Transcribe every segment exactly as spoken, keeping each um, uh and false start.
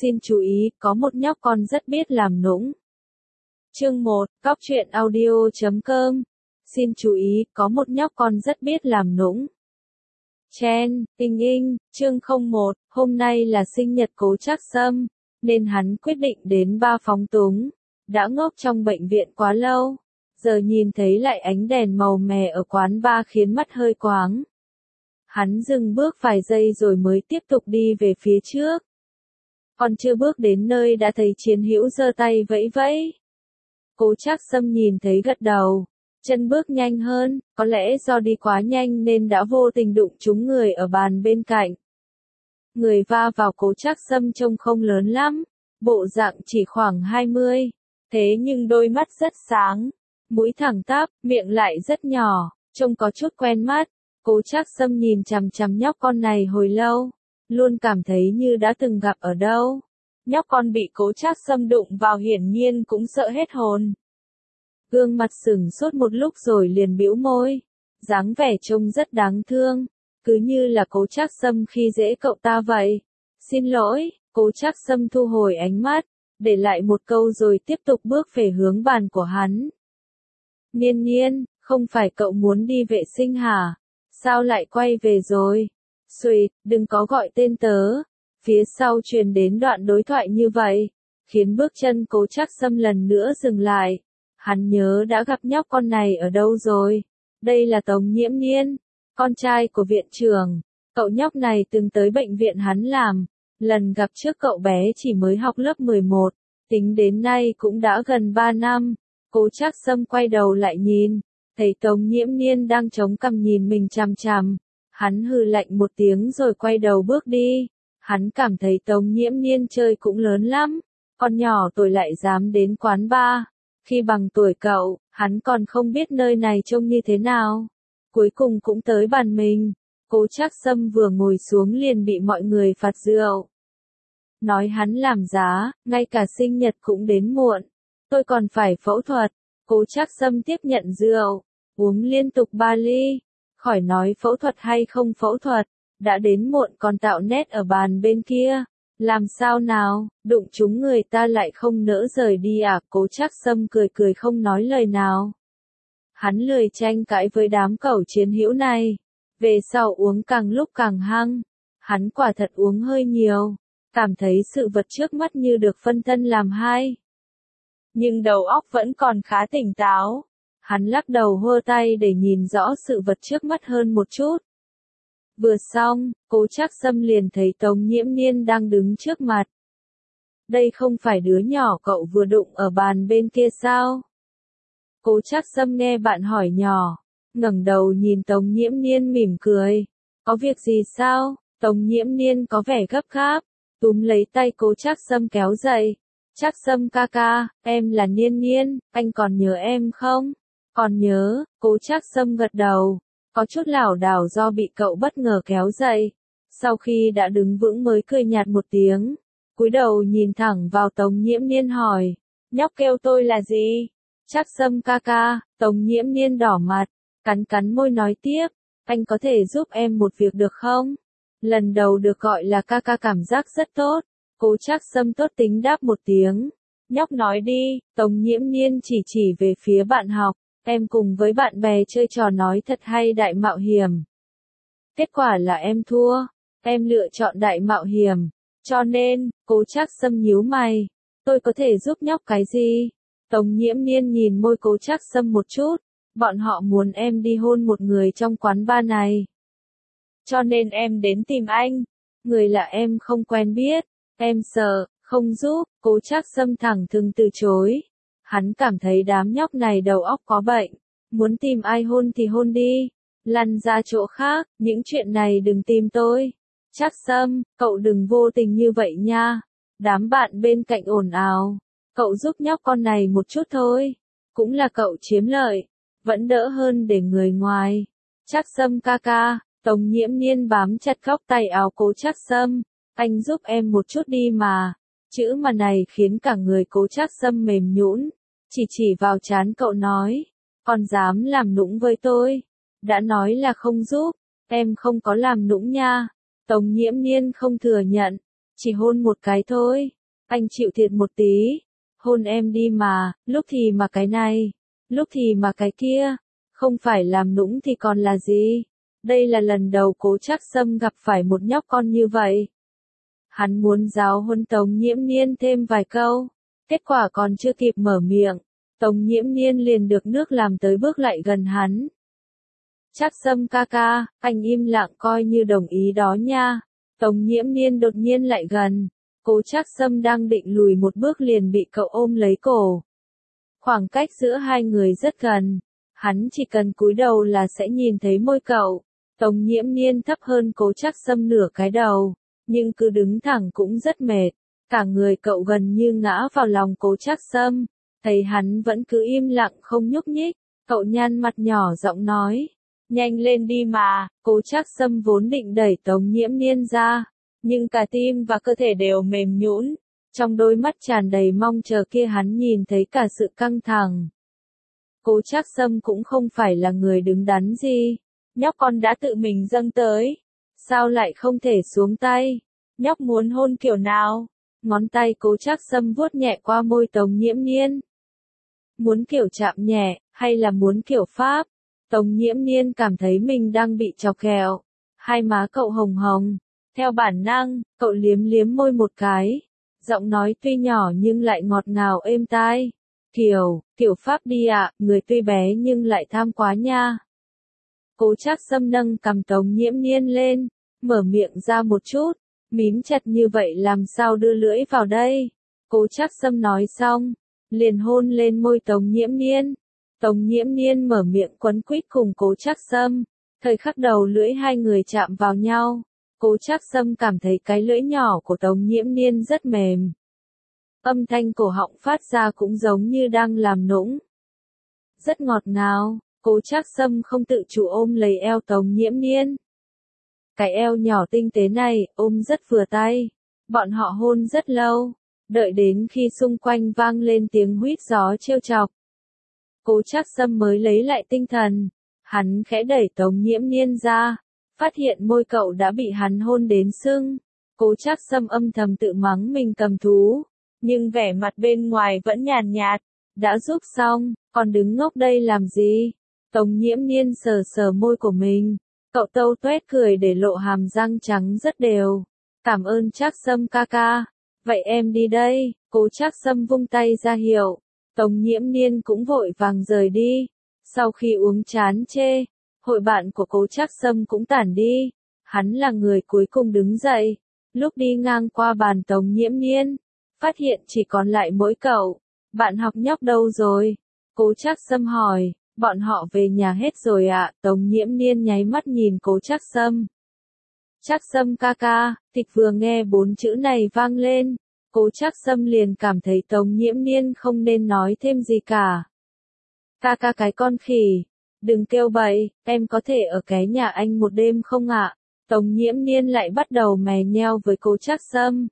Xin chú ý, có một nhóc con rất biết làm nũng. Chương một, cóc truyện audio chấm com. Xin chú ý, có một nhóc con rất biết làm nũng. Chen, Tinh Inh, chương không một, hôm nay là sinh nhật Cố Trác Sâm, nên hắn quyết định đến ba phóng túng. Đã ngốc trong bệnh viện quá lâu, giờ nhìn thấy lại ánh đèn màu mè ở quán bar khiến mắt hơi quáng. Hắn dừng bước vài giây rồi mới tiếp tục đi về phía trước. Còn chưa bước đến nơi đã thấy Chiến Hữu giơ tay vẫy vẫy. Cố Trác Sâm nhìn thấy gật đầu, chân bước nhanh hơn, có lẽ do đi quá nhanh nên đã vô tình đụng trúng người ở bàn bên cạnh. Người va vào Cố Trác Sâm trông không lớn lắm, bộ dạng chỉ khoảng hai mươi, thế nhưng đôi mắt rất sáng, mũi thẳng tắp, miệng lại rất nhỏ, trông có chút quen mắt. Cố Trác Sâm nhìn chằm chằm nhóc con này hồi lâu, luôn cảm thấy như đã từng gặp ở đâu. Nhóc con bị Cố Trác Sâm đụng vào hiển nhiên cũng sợ hết hồn. Gương mặt sửng sốt một lúc rồi liền bĩu môi, dáng vẻ trông rất đáng thương, cứ như là Cố Trác Sâm khi dễ cậu ta vậy. Xin lỗi, Cố Trác Sâm thu hồi ánh mắt, để lại một câu rồi tiếp tục bước về hướng bàn của hắn. Niên Niên, không phải cậu muốn đi vệ sinh hả? Sao lại quay về rồi? Xuỵt, đừng có gọi tên tớ. Phía sau truyền đến đoạn đối thoại như vậy, khiến bước chân Cố Trác Sâm lần nữa dừng lại. Hắn nhớ đã gặp nhóc con này ở đâu rồi. Đây là Tống Nhiễm Niên, con trai của viện trưởng. Cậu nhóc này từng tới bệnh viện hắn làm. Lần gặp trước cậu bé chỉ mới học lớp mười một, tính đến nay cũng đã gần ba năm. Cố Trác Sâm quay đầu lại nhìn, thấy Tống Nhiễm Niên đang chống cằm nhìn mình chằm chằm. Hắn hừ lạnh một tiếng rồi quay đầu bước đi. Hắn cảm thấy Tống Nhiễm Niên chơi cũng lớn lắm, con nhỏ tuổi lại dám đến quán bar. Khi bằng tuổi cậu, hắn còn không biết nơi này trông như thế nào. Cuối cùng cũng tới bàn mình, Cố Trác Sâm vừa ngồi xuống liền bị mọi người phạt rượu. Nói hắn làm giá, ngay cả sinh nhật cũng đến muộn. Tôi còn phải phẫu thuật. Cố Trác Sâm tiếp nhận rượu, uống liên tục ba ly. Khỏi nói phẫu thuật hay không phẫu thuật, đã đến muộn còn tạo nét ở bàn bên kia. Làm sao nào, đụng chúng người ta lại không nỡ rời đi à? Cố Trác Sâm cười cười không nói lời nào. Hắn lười tranh cãi với đám cẩu Chiến Hữu này. Về sau uống càng lúc càng hăng. Hắn quả thật uống hơi nhiều, cảm thấy sự vật trước mắt như được phân thân làm hai. Nhưng đầu óc vẫn còn khá tỉnh táo. Hắn lắc đầu hơ tay để nhìn rõ sự vật trước mắt hơn một chút. Vừa xong, Cố Trác Sâm liền thấy Tống Nhiễm Niên đang đứng trước mặt. Đây không phải đứa nhỏ cậu vừa đụng ở bàn bên kia sao? Cố Trác Sâm nghe bạn hỏi nhỏ, ngẩng đầu nhìn Tống Nhiễm Niên mỉm cười. Có việc gì sao? Tống Nhiễm Niên có vẻ gấp gáp, túm lấy tay Cố Trác Sâm kéo dậy. Trác Sâm ca ca, em là Niên Niên, anh còn nhớ em không? Còn nhớ, Cố Trác Sâm gật đầu, có chút lảo đảo do bị cậu bất ngờ kéo dậy. Sau khi đã đứng vững mới cười nhạt một tiếng, cúi đầu nhìn thẳng vào Tống Nhiễm Niên hỏi, nhóc kêu tôi là gì? Trác Sâm ca ca. Tống Nhiễm Niên đỏ mặt, cắn cắn môi nói tiếp, anh có thể giúp em một việc được không? Lần đầu được gọi là ca ca cảm giác rất tốt. Cố Trác Sâm tốt tính đáp một tiếng. Nhóc nói đi. Tống Nhiễm Niên chỉ chỉ về phía bạn học. Em cùng với bạn bè chơi trò nói thật hay đại mạo hiểm. Kết quả là em thua. Em lựa chọn đại mạo hiểm. Cho nên, Cố Trác Sâm nhíu mày. Tôi có thể giúp nhóc cái gì? Tống Nhiễm Niên nhìn môi Cố Trác Sâm một chút. Bọn họ muốn em đi hôn một người trong quán bar này. Cho nên em đến tìm anh. Người là em không quen biết. Em sợ, không giúp. Cố Trác Sâm thẳng thừng từ chối. Hắn cảm thấy đám nhóc này đầu óc có bệnh. Muốn tìm ai hôn thì hôn đi. Lăn ra chỗ khác, những chuyện này đừng tìm tôi. Trác Sâm, cậu đừng vô tình như vậy nha. Đám bạn bên cạnh ồn ào. Cậu giúp nhóc con này một chút thôi. Cũng là cậu chiếm lợi. Vẫn đỡ hơn để người ngoài. Trác Sâm ca ca. Tống Nhiễm Niên bám chặt góc tay áo Cố Trác Sâm. Anh giúp em một chút đi mà. Chữ mà này khiến cả người Cố Trác Sâm mềm nhũn. Chỉ chỉ vào trán cậu nói. Còn dám làm nũng với tôi. Đã nói là không giúp. Em không có làm nũng nha. Tống Nhiễm Niên không thừa nhận. Chỉ hôn một cái thôi. Anh chịu thiệt một tí. Hôn em đi mà, lúc thì mà cái này, lúc thì mà cái kia. Không phải làm nũng thì còn là gì? Đây là lần đầu Cố Trác Sâm gặp phải một nhóc con như vậy. Hắn muốn giáo huấn Tống Nhiễm Niên thêm vài câu. Kết quả còn chưa kịp mở miệng, Tống Nhiễm Niên liền được nước làm tới bước lại gần hắn. Trác Sâm ca ca, anh im lặng coi như đồng ý đó nha. Tống Nhiễm Niên đột nhiên lại gần. Cố Trác Sâm đang định lùi một bước liền bị cậu ôm lấy cổ. Khoảng cách giữa hai người rất gần. Hắn chỉ cần cúi đầu là sẽ nhìn thấy môi cậu. Tống Nhiễm Niên thấp hơn Cố Trác Sâm nửa cái đầu, nhưng cứ đứng thẳng cũng rất mệt. Cả người cậu gần như ngã vào lòng Cố Trác Sâm. Thấy hắn vẫn cứ im lặng không nhúc nhích, cậu nhăn mặt nhỏ giọng nói. Nhanh lên đi mà. Cố Trác Sâm vốn định đẩy Tống Nhiễm Niên ra, nhưng cả tim và cơ thể đều mềm nhũn. Trong đôi mắt tràn đầy mong chờ kia hắn nhìn thấy cả sự căng thẳng. Cố Trác Sâm cũng không phải là người đứng đắn gì. Nhóc con đã tự mình dâng tới. Sao lại không thể xuống tay? Nhóc muốn hôn kiểu nào? Ngón tay Cố Trác Sâm vuốt nhẹ qua môi Tống Nhiễm Niên. Muốn kiểu chạm nhẹ, hay là muốn kiểu Pháp? Tống Nhiễm Niên cảm thấy mình đang bị chọc ghẹo. Hai má cậu hồng hồng. Theo bản năng, cậu liếm liếm môi một cái. Giọng nói tuy nhỏ nhưng lại ngọt ngào êm tai. Kiểu, kiểu Pháp đi ạ, à, người tuy bé nhưng lại tham quá nha. Cố Trác Sâm nâng cằm Tống Nhiễm Niên lên, mở miệng ra một chút, mím chặt như vậy làm sao đưa lưỡi vào đây. Cố Trác Sâm nói xong, liền hôn lên môi Tống Nhiễm Niên. Tống Nhiễm Niên mở miệng quấn quýt cùng Cố Trác Sâm, thời khắc đầu lưỡi hai người chạm vào nhau. Cố Trác Sâm cảm thấy cái lưỡi nhỏ của Tống Nhiễm Niên rất mềm. Âm thanh cổ họng phát ra cũng giống như đang làm nũng. Rất ngọt ngào, Cố Trác Sâm không tự chủ ôm lấy eo Tống Nhiễm Niên. Cái eo nhỏ tinh tế này, ôm rất vừa tay. Bọn họ hôn rất lâu, đợi đến khi xung quanh vang lên tiếng huýt gió trêu chọc. Cố Trác Sâm mới lấy lại tinh thần. Hắn khẽ đẩy Tống Nhiễm Niên ra, phát hiện môi cậu đã bị hắn hôn đến sưng. Cố Trác Sâm âm thầm tự mắng mình cầm thú, nhưng vẻ mặt bên ngoài vẫn nhàn nhạt. Đã giúp xong, còn đứng ngốc đây làm gì? Tống Nhiễm Niên sờ sờ môi của mình. Cậu tâu tuét cười để lộ hàm răng trắng rất đều. Cảm ơn Trác Sâm ca ca. Vậy em đi đây. Cố Trác Sâm vung tay ra hiệu. Tống Nhiễm Niên cũng vội vàng rời đi. Sau khi uống chán chê, hội bạn của Cố Trác Sâm cũng tản đi. Hắn là người cuối cùng đứng dậy. Lúc đi ngang qua bàn Tống Nhiễm Niên, phát hiện chỉ còn lại mỗi cậu. Bạn học nhóc đâu rồi? Cố Trác Sâm hỏi. Bọn họ về nhà hết rồi ạ. À? Tống Nhiễm Niên nháy mắt nhìn Cố Trác Sâm. Trác Sâm ca ca. Tịch vừa nghe bốn chữ này vang lên, Cố Trác Sâm liền cảm thấy Tống Nhiễm Niên không nên nói thêm gì cả. Ca ca cái con khỉ, đừng kêu bậy, em có thể ở cái nhà anh một đêm không ạ? À? Tống Nhiễm Niên lại bắt đầu mè nheo với Cố Trác Sâm.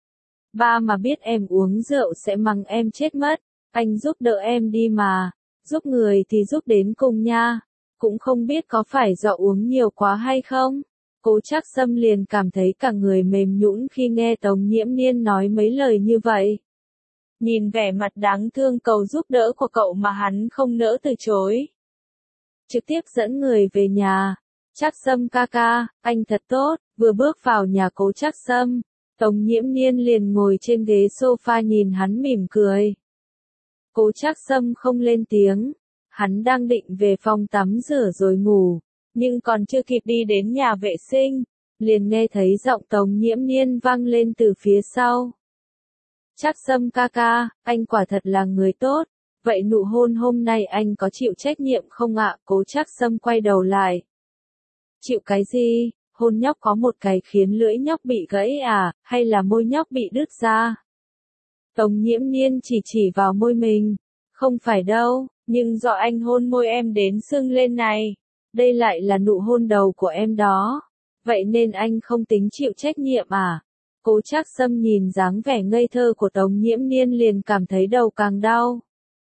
Ba mà biết em uống rượu sẽ mắng em chết mất, anh giúp đỡ em đi mà, giúp người thì giúp đến cùng nha, cũng không biết có phải do uống nhiều quá hay không. Cố Trác Sâm liền cảm thấy cả người mềm nhũn khi nghe Tống Nhiễm Niên nói mấy lời như vậy. Nhìn vẻ mặt đáng thương cầu giúp đỡ của cậu mà hắn không nỡ từ chối. Trực tiếp dẫn người về nhà. Trác Sâm ca ca, anh thật tốt. Vừa bước vào nhà Cố Trác Sâm, Tống Nhiễm Niên liền ngồi trên ghế sofa nhìn hắn mỉm cười. Cố Trác Sâm không lên tiếng. Hắn đang định về phòng tắm rửa rồi ngủ, nhưng còn chưa kịp đi đến nhà vệ sinh, liền nghe thấy giọng Tống Nhiễm Niên vang lên từ phía sau. Trác Sâm ca ca, anh quả thật là người tốt. Vậy nụ hôn hôm nay anh có chịu trách nhiệm không ạ? Cố Trác Sâm quay đầu lại. Chịu cái gì? Hôn nhóc có một cái khiến lưỡi nhóc bị gãy à, hay là môi nhóc bị đứt ra? Tống Nhiễm Niên chỉ chỉ vào môi mình. Không phải đâu, nhưng do anh hôn môi em đến sưng lên này. Đây lại là nụ hôn đầu của em đó. Vậy nên anh không tính chịu trách nhiệm à? Cố Trác Sâm nhìn dáng vẻ ngây thơ của Tống Nhiễm Niên liền cảm thấy đầu càng đau.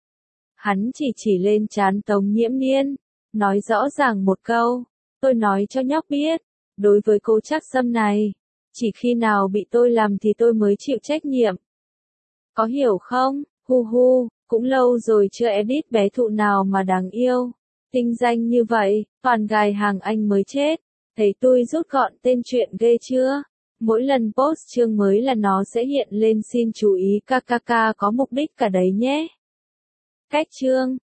Hắn chỉ chỉ lên trán Tống Nhiễm Niên, nói rõ ràng một câu. Tôi nói cho nhóc biết, đối với Cố Trác Sâm này, Chỉ khi nào bị tôi làm thì tôi mới chịu trách nhiệm. Có hiểu không? Hu hu, cũng lâu rồi chưa edit bé thụ nào mà đáng yêu. Tinh danh như vậy, toàn gài hàng anh mới chết. Thấy tôi rút gọn tên truyện ghê chưa? Mỗi lần post chương mới là nó sẽ hiện lên xin chú ý kkk có mục đích cả đấy nhé. Cách chương